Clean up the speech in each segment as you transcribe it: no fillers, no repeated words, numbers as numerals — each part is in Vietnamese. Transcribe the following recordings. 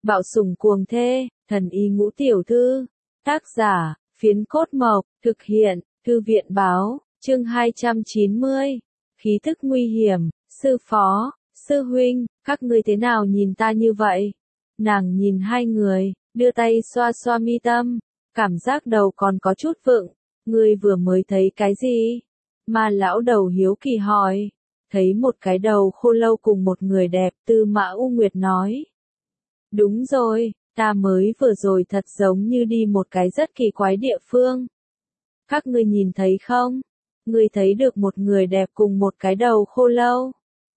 Bạo sủng cuồng thê, thần y ngũ tiểu thư. Tác giả, Phiến Cốt Mộc, thực hiện, Thư viện báo, chương 290. Khí thức nguy hiểm, sư phó, sư huynh, các ngươi thế nào nhìn ta như vậy? Nàng nhìn hai người, đưa tay xoa xoa mi tâm, cảm giác đầu còn có chút vựng. Ngươi vừa mới thấy cái gì? Ma lão đầu hiếu kỳ hỏi. Thấy một cái đầu khô lâu cùng một người đẹp, Tư Mã U Nguyệt nói. Đúng rồi, ta mới vừa rồi thật giống như đi một cái rất kỳ quái địa phương. Các ngươi nhìn thấy không? Ngươi thấy được một người đẹp cùng một cái đầu khô lâu.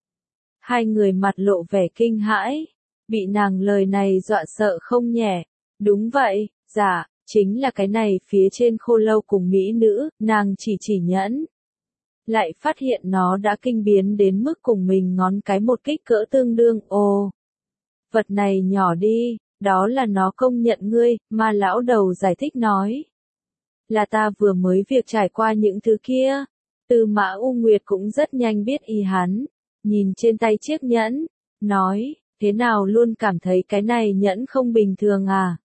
Hai người mặt lộ vẻ kinh hãi, bị nàng lời này dọa sợ không nhẹ. Đúng vậy, dạ, chính là cái này phía trên khô lâu cùng mỹ nữ, nàng chỉ nhẫn. Lại phát hiện nó đã kinh biến đến mức cùng mình ngón cái một kích cỡ tương đương. Ồ, vật này nhỏ đi, đó là nó công nhận ngươi, Ma lão đầu giải thích nói. Là ta vừa mới việc trải qua những thứ kia. Tư Mã U Nguyệt cũng rất nhanh biết ý hắn, nhìn trên tay chiếc nhẫn, nói, thế nào luôn cảm thấy cái này nhẫn không bình thường à?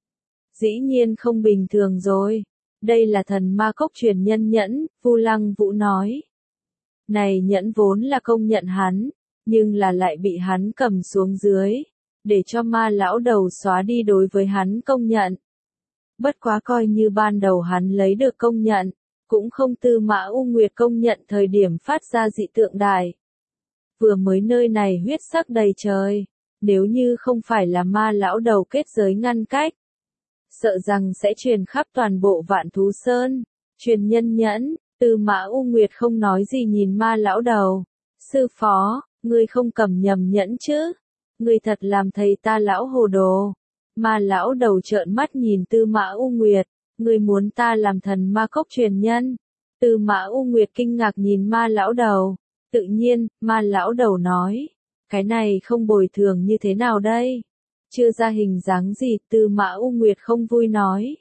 Dĩ nhiên không bình thường rồi. Đây là thần ma cốc truyền nhân nhẫn, Vu Lăng Vũ nói. Này nhẫn vốn là công nhận hắn, nhưng là lại bị hắn cầm xuống dưới, để cho ma lão đầu xóa đi đối với hắn công nhận. Bất quá coi như ban đầu hắn lấy được công nhận, cũng không Tư Mã U Nguyệt công nhận thời điểm phát ra dị tượng đài. Vừa mới nơi này huyết sắc đầy trời, nếu như không phải là ma lão đầu kết giới ngăn cách, sợ rằng sẽ truyền khắp toàn bộ Vạn Thú Sơn. Truyền nhân nhẫn, Tư Mã U Nguyệt không nói gì nhìn ma lão đầu. Sư phó, ngươi không cầm nhầm nhẫn chứ? Ngươi thật làm thầy ta lão hồ đồ. Ma lão đầu trợn mắt nhìn Tư Mã U Nguyệt. Ngươi muốn ta làm thần ma cốc truyền nhân? Tư Mã U Nguyệt kinh ngạc nhìn ma lão đầu. Tự nhiên, ma lão đầu nói. Cái này không bồi thường như thế nào đây? Chưa ra hình dáng gì, Tư Mã U Nguyệt không vui nói.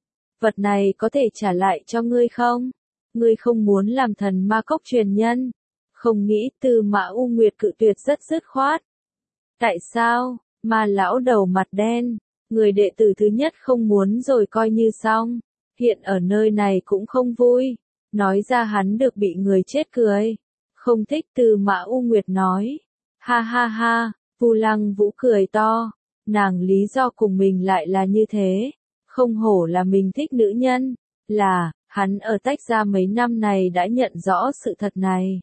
Vật này có thể trả lại cho ngươi không? Ngươi không muốn làm thần ma cốc truyền nhân. Không nghĩ, Tư Mã U Nguyệt cự tuyệt rất dứt khoát. Tại sao? Ma lão đầu mặt đen. Người đệ tử thứ nhất không muốn rồi coi như xong. Hiện ở nơi này cũng không vui. Nói ra hắn được bị người chết cười. Không thích, Tư Mã U Nguyệt nói. Ha ha ha, Vu Lăng Vũ cười to. Nàng lý do cùng mình lại là như thế. Không hổ là mình thích nữ nhân. Là, hắn ở tách ra mấy năm này đã nhận rõ sự thật này.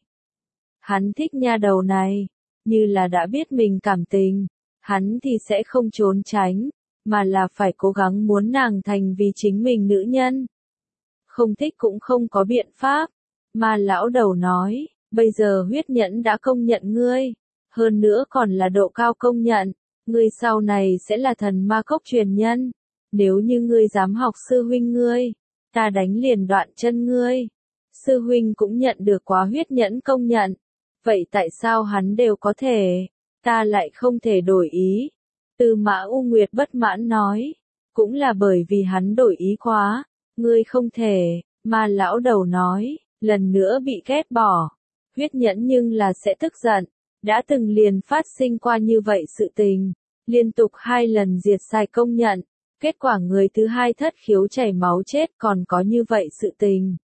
Hắn thích nha đầu này. Như là đã biết mình cảm tình. Hắn thì sẽ không trốn tránh. Mà là phải cố gắng muốn nàng thành vì chính mình nữ nhân. Không thích cũng không có biện pháp. Ma lão đầu nói, bây giờ huyết nhẫn đã công nhận ngươi. Hơn nữa còn là độ cao công nhận. Ngươi sau này sẽ là thần ma cốc truyền nhân. Nếu như ngươi dám học sư huynh ngươi, ta đánh liền đoạn chân ngươi. Sư huynh cũng nhận được quá huyết nhẫn công nhận. Vậy tại sao hắn đều có thể, ta lại không thể đổi ý? Tư Mã U Nguyệt bất mãn nói. Cũng là bởi vì hắn đổi ý quá. Ngươi không thể, Ma lão đầu nói, lần nữa bị ghét bỏ. Huyết nhẫn nhưng là sẽ tức giận. Đã từng liền phát sinh qua như vậy sự tình. Liên tục 2 lần diệt sai công nhận. Kết quả người thứ hai thất khiếu chảy máu chết, còn có như vậy sự tình.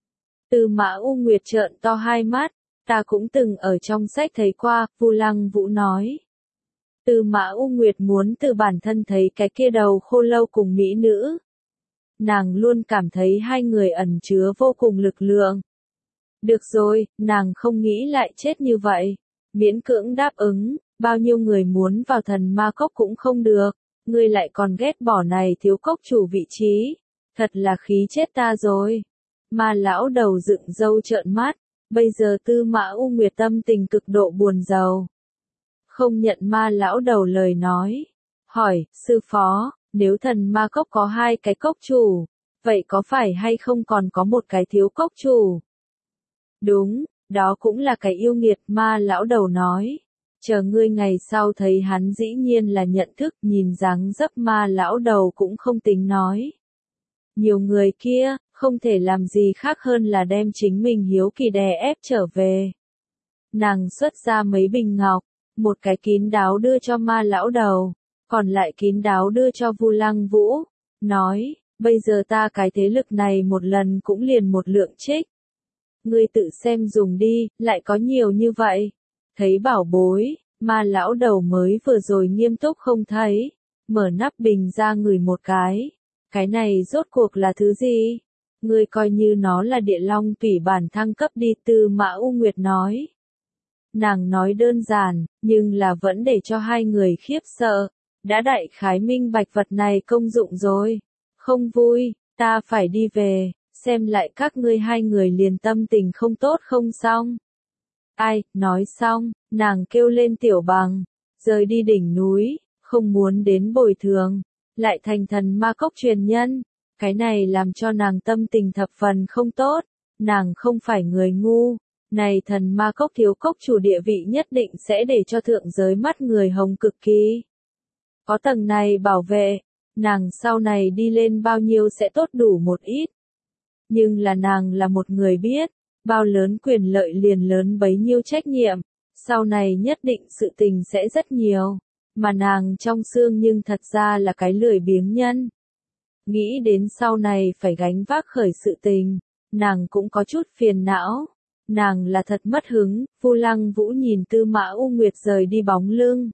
Tư Mã U Nguyệt trợn to hai mắt. Ta cũng từng ở trong sách thấy qua, Vu Lăng Vũ nói. Tư Mã U Nguyệt muốn từ bản thân thấy cái kia đầu khô lâu cùng mỹ nữ. Nàng luôn cảm thấy hai người ẩn chứa vô cùng lực lượng. Được rồi, nàng không nghĩ lại chết như vậy. Miễn cưỡng đáp ứng, bao nhiêu người muốn vào thần ma cốc cũng không được. Ngươi lại còn ghét bỏ này thiếu cốc chủ vị trí. Thật là khí chết ta rồi. Ma lão đầu dựng râu trợn mắt. Bây giờ Tư Mã U Nguyệt tâm tình cực độ buồn rầu. Không nhận ma lão đầu lời nói. Hỏi, sư phó, nếu thần ma cốc có 2 cái cốc chủ, vậy có phải hay không còn có một cái thiếu cốc chủ? Đúng, đó cũng là cái yêu nghiệt, ma lão đầu nói. Chờ ngươi ngày sau thấy hắn dĩ nhiên là nhận thức, nhìn dáng dấp ma lão đầu cũng không tính nói. Nhiều người kia, không thể làm gì khác hơn là đem chính mình hiếu kỳ đè ép trở về. Nàng xuất ra mấy bình ngọc, một cái kín đáo đưa cho ma lão đầu. còn lại kín đáo đưa cho Vu Lăng Vũ, nói, bây giờ ta cái thế lực này một lần cũng liền một lượng trích. Ngươi tự xem dùng đi, lại có nhiều như vậy. Thấy bảo bối, mà lão đầu mới vừa rồi nghiêm túc không thấy, mở nắp bình ra ngửi một cái này rốt cuộc là thứ gì? Ngươi coi như nó là địa long tủy bản thăng cấp đi, Tư Mã U Nguyệt nói. Nàng nói đơn giản, nhưng là vẫn để cho hai người khiếp sợ, đã đại khái minh bạch vật này công dụng rồi. Không vui, ta phải đi về, xem lại các ngươi hai người liền tâm tình không tốt không xong. Ai, nói xong, nàng kêu lên Tiểu Bằng, rời đi đỉnh núi, không muốn đến bồi thường, lại thành thần ma cốc truyền nhân. Cái này làm cho nàng tâm tình thập phần không tốt, nàng không phải người ngu, này thần ma cốc thiếu cốc chủ địa vị nhất định sẽ để cho thượng giới mắt người hồng cực kỳ. Có tầng này bảo vệ, nàng sau này đi lên bao nhiêu sẽ tốt đủ một ít. Nhưng là nàng là một người biết, bao lớn quyền lợi liền lớn bấy nhiêu trách nhiệm, sau này nhất định sự tình sẽ rất nhiều, mà nàng trong xương nhưng thật ra là cái lười biếng nhân. Nghĩ đến sau này phải gánh vác khởi sự tình, nàng cũng có chút phiền não. Nàng là thật mất hứng, Vu Lăng Vũ nhìn Tư Mã U Nguyệt rời đi bóng lưng.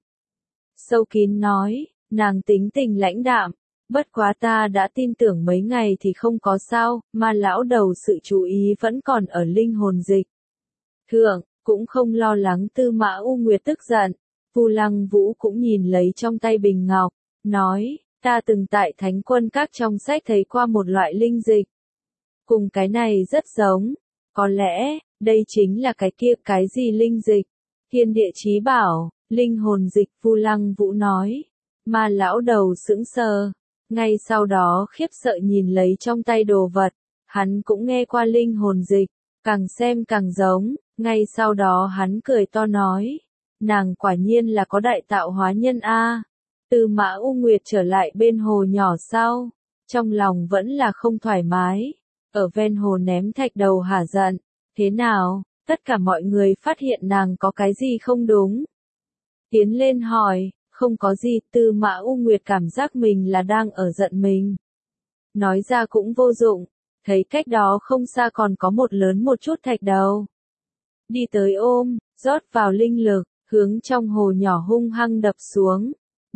Sâu kín nói, nàng tính tình lãnh đạm, bất quá ta đã tin tưởng mấy ngày thì không có sao, mà lão đầu sự chú ý vẫn còn ở linh hồn dịch. Thượng, cũng không lo lắng Tư Mã U Nguyệt tức giận, Vu Lăng Vũ cũng nhìn lấy trong tay bình ngọc, nói, ta từng tại Thánh Quân Các trong sách thấy qua một loại linh dịch. Cùng cái này rất giống, có lẽ, đây chính là cái kia cái gì linh dịch, Thiên Địa Chí Bảo, linh hồn dịch, Vu Lăng Vũ nói, mà lão đầu sững sờ, ngay sau đó khiếp sợ nhìn lấy trong tay đồ vật, hắn cũng nghe qua linh hồn dịch, càng xem càng giống, ngay sau đó hắn cười to nói, nàng quả nhiên là có đại tạo hóa nhân a. Tư Mã U Nguyệt trở lại bên hồ nhỏ sau, trong lòng vẫn là không thoải mái, ở ven hồ ném thạch đầu hả giận, thế nào, tất cả mọi người phát hiện nàng có cái gì không đúng. Tiến lên hỏi, không có gì, Tư Mã U Nguyệt cảm giác mình là đang ở giận mình. Nói ra cũng vô dụng, thấy cách đó không xa còn có một lớn một chút thạch đầu. Đi tới ôm, rót vào linh lực, hướng trong hồ nhỏ hung hăng đập xuống.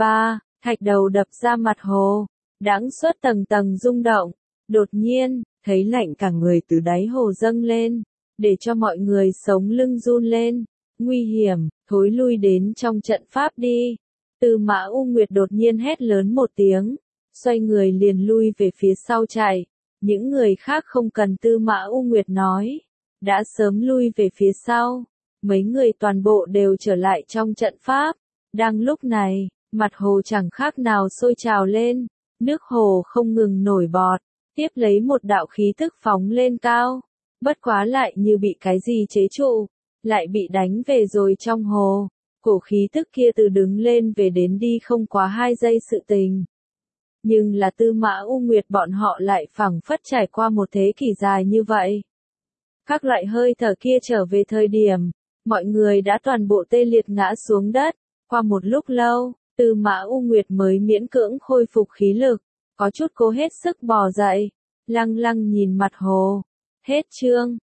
Thạch đầu đập ra mặt hồ, đãng suốt tầng tầng rung động, đột nhiên, thấy lạnh cả người từ đáy hồ dâng lên, để cho mọi người sống lưng run lên, nguy hiểm, thối lui đến trong trận pháp đi. Tư Mã U Nguyệt đột nhiên hét lớn một tiếng, xoay người liền lui về phía sau chạy, những người khác không cần Tư Mã U Nguyệt nói, đã sớm lui về phía sau, mấy người toàn bộ đều trở lại trong trận pháp, đang lúc này, mặt hồ chẳng khác nào sôi trào lên, nước hồ không ngừng nổi bọt, tiếp lấy một đạo khí thức phóng lên cao, bất quá lại như bị cái gì chế trụ, lại bị đánh về rồi trong hồ, cổ khí thức kia từ đứng lên về đến đi không quá 2 giây sự tình. Nhưng là Tư Mã U Nguyệt bọn họ lại phảng phất trải qua một thế kỷ dài như vậy. Các loại hơi thở kia trở về thời điểm, mọi người đã toàn bộ tê liệt ngã xuống đất, qua một lúc lâu, Tư Mã U Nguyệt mới miễn cưỡng khôi phục khí lực, có chút cố hết sức bò dậy, lăng lăng nhìn mặt hồ. Hết chương.